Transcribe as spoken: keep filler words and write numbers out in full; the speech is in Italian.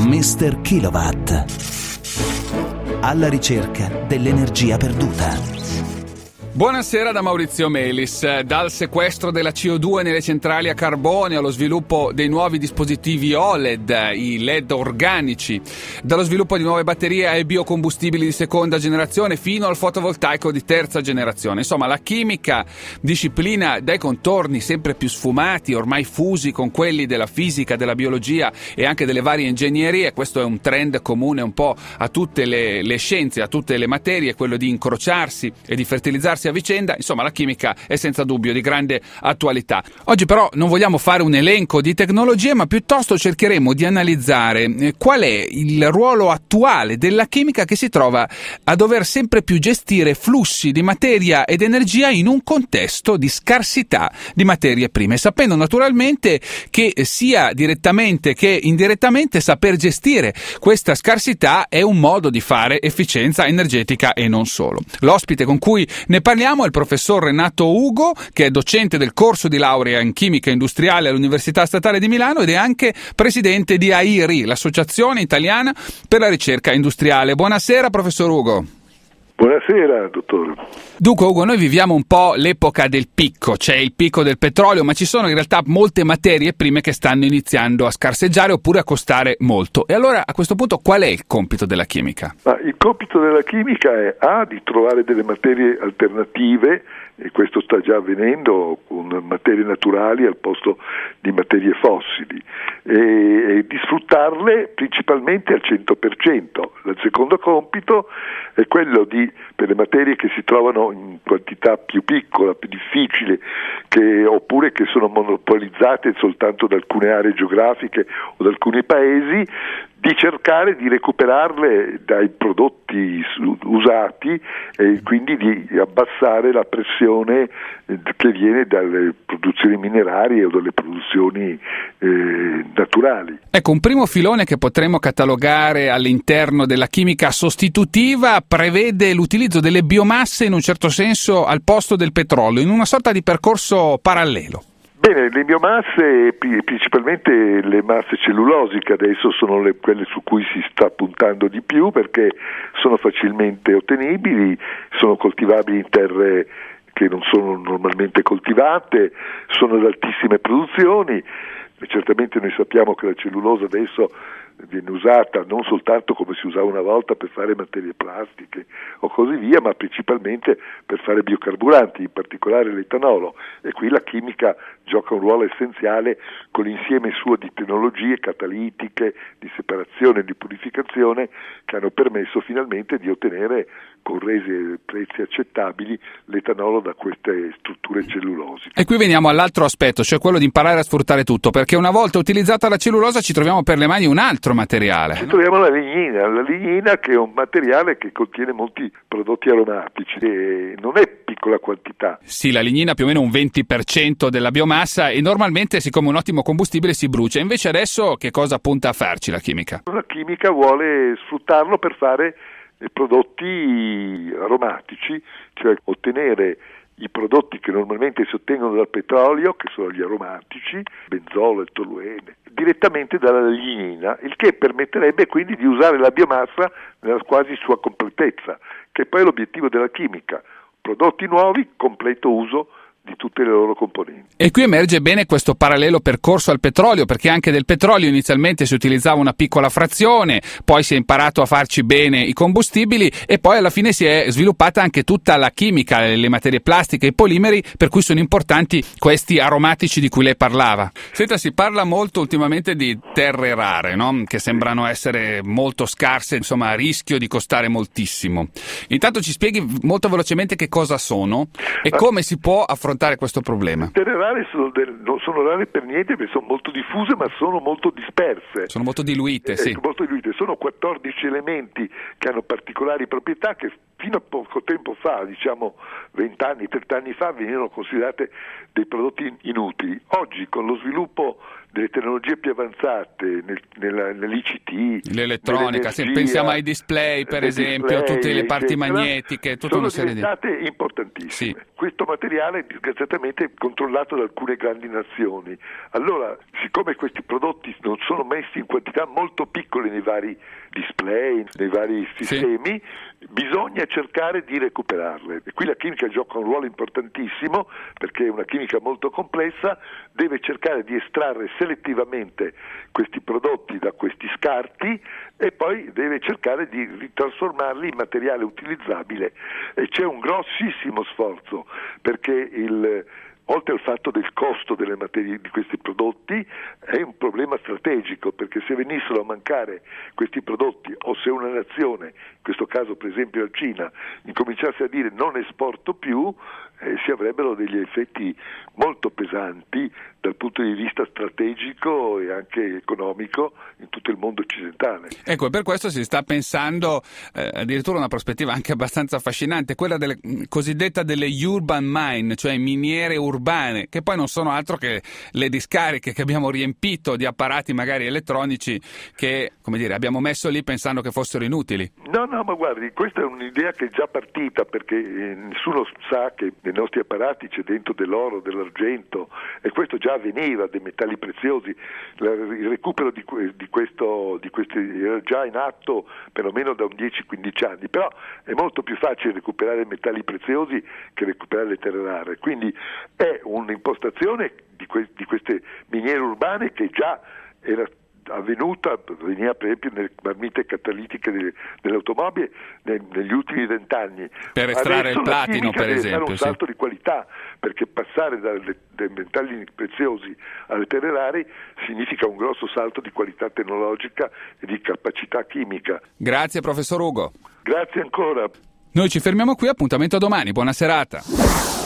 mister Kilowatt. Alla ricerca dell'energia perduta. Buonasera da Maurizio Melis. Dal sequestro della C O due nelle centrali a carbone allo sviluppo dei nuovi dispositivi O L E D, i L E D organici, dallo sviluppo di nuove batterie ai biocombustibili di seconda generazione fino al fotovoltaico di terza generazione. Insomma, la chimica, disciplina dai contorni sempre più sfumati, ormai fusi con quelli della fisica, della biologia e anche delle varie ingegnerie. Questo è un trend comune un po' a tutte le, le scienze, a tutte le materie, quello di incrociarsi e di fertilizzarsi a vicenda. Insomma, la chimica è senza dubbio di grande attualità. Oggi però non vogliamo fare un elenco di tecnologie, ma piuttosto cercheremo di analizzare qual è il ruolo attuale della chimica, che si trova a dover sempre più gestire flussi di materia ed energia in un contesto di scarsità di materie prime, sapendo naturalmente che sia direttamente che indirettamente saper gestire questa scarsità è un modo di fare efficienza energetica e non solo. L'ospite con cui ne parliamo è il professor Renato Ugo, che è docente del corso di laurea in chimica industriale all'Università Statale di Milano ed è anche presidente di A I R I, l'Associazione Italiana per la Ricerca Industriale. Buonasera, professor Ugo. Buonasera, dottore. Dunque, Ugo, noi viviamo un po' l'epoca del picco, c'è il picco del petrolio, ma ci sono in realtà molte materie prime che stanno iniziando a scarseggiare oppure a costare molto. E allora, a questo punto, qual è il compito della chimica? Ma il compito della chimica è A, di trovare delle materie alternative, e questo sta già avvenendo con materie naturali al posto di materie fossili, e, e di sfruttarle principalmente al cento per cento. Il secondo compito è quello di, per le materie che si trovano in quantità più piccola, più difficile, che, oppure che sono monopolizzate soltanto da alcune aree geografiche o da alcuni paesi, di cercare di recuperarle dai prodotti usati e quindi di abbassare la pressione che viene dalle produzioni minerarie o dalle produzioni eh, naturali. Ecco, un primo filone che potremmo catalogare all'interno della chimica sostitutiva prevede l'utilizzo delle biomasse in un certo senso al posto del petrolio, in una sorta di percorso parallelo. Bene, le biomasse, principalmente le masse cellulosiche, adesso sono le, quelle su cui si sta puntando di più perché sono facilmente ottenibili, sono coltivabili in terre che non sono normalmente coltivate, sono ad altissime produzioni. Certamente noi sappiamo che la cellulosa adesso viene usata non soltanto come si usava una volta per fare materie plastiche o così via, ma principalmente per fare biocarburanti, in particolare l'etanolo, e qui la chimica gioca un ruolo essenziale con l'insieme suo di tecnologie catalitiche, di separazione e di purificazione che hanno permesso finalmente di ottenere con rese prezzi accettabili l'etanolo da queste strutture cellulosiche. E qui veniamo all'altro aspetto, cioè quello di imparare a sfruttare tutto, perché una volta utilizzata la cellulosa ci troviamo per le mani un altro materiale. Ci troviamo la lignina, la lignina che è un materiale che contiene molti prodotti aromatici e non è piccola quantità. Sì, la lignina più o meno un venti per cento della biomassa e normalmente, siccome è un ottimo combustibile, si brucia. Invece adesso che cosa punta a farci la chimica? La chimica vuole sfruttarlo per fare prodotti aromatici, cioè ottenere i prodotti che normalmente si ottengono dal petrolio, che sono gli aromatici, benzolo e toluene, direttamente dalla lignina, il che permetterebbe quindi di usare la biomassa nella quasi sua completezza, che poi è l'obiettivo della chimica: prodotti nuovi, completo uso di tutte le loro componenti. E qui emerge bene questo parallelo percorso al petrolio, perché anche del petrolio inizialmente si utilizzava una piccola frazione, poi si è imparato a farci bene i combustibili e poi alla fine si è sviluppata anche tutta la chimica, le materie plastiche, i polimeri, per cui sono importanti questi aromatici di cui lei parlava. Senta, si parla molto ultimamente di terre rare, no? Che sembrano essere molto scarse, insomma a rischio di costare moltissimo. Intanto ci spieghi molto velocemente che cosa sono e come si può affrontare questo problema. Le terre rare sono del, non sono rare per niente perché sono molto diffuse, ma sono molto disperse. Sono molto diluite, eh, sì. Molto diluite. Sono quattordici elementi che hanno particolari proprietà che fino a poco tempo fa, diciamo venti anni, trenta anni fa, venivano considerate dei prodotti inutili. Oggi, con lo sviluppo delle tecnologie più avanzate, nel, nella, nell'I C T, l'elettronica, se pensiamo ai display per esempio, display, tutte le parti eccetera, magnetiche, tutta sono una serie di... diventate importantissime. Sì. Questo materiale è disgraziatamente controllato da alcune grandi nazioni. Allora, siccome questi prodotti non sono messi in quantità molto piccole nei vari display, nei vari sistemi, sì, bisogna cercare di recuperarle. E qui la chimica gioca un ruolo importantissimo, perché è una chimica molto complessa, deve cercare di estrarre selettivamente questi prodotti da questi scarti e poi deve cercare di ritrasformarli in materiale utilizzabile, e c'è un grossissimo sforzo, perché il oltre al fatto del costo delle materie di questi prodotti è un problema strategico, perché se venissero a mancare questi prodotti, o se una nazione, in questo caso per esempio la Cina, incominciasse a dire non esporto più, eh, si avrebbero degli effetti molto pesanti dal punto di vista strategico e anche economico in tutto il mondo occidentale. Ecco, e per questo si sta pensando eh, addirittura una prospettiva anche abbastanza affascinante, quella delle, cosiddetta delle urban mine, cioè miniere urbane, che poi non sono altro che le discariche che abbiamo riempito di apparati magari elettronici che, come dire, abbiamo messo lì pensando che fossero inutili. No, no, ma guardi, questa è un'idea che è già partita, perché eh, nessuno sa che nei nostri apparati c'è dentro dell'oro, dell'argento, e questo già avveniva, dei metalli preziosi. La, il recupero di, di questo di questi era già in atto perlomeno da un dieci quindici anni, però è molto più facile recuperare metalli preziosi che recuperare le terre rare, quindi è un'impostazione di, que, di queste miniere urbane che già era avvenuta, veniva per esempio nelle marmite catalitiche delle, delle automobili nel, negli ultimi vent'anni. Per estrarre il platino, per deve esempio. Fare un salto sì. di qualità, perché passare dalle, dai metalli preziosi alle terre rare significa un grosso salto di qualità tecnologica e di capacità chimica. Grazie professor Ugo. Grazie ancora. Noi ci fermiamo qui, appuntamento a domani, buona serata.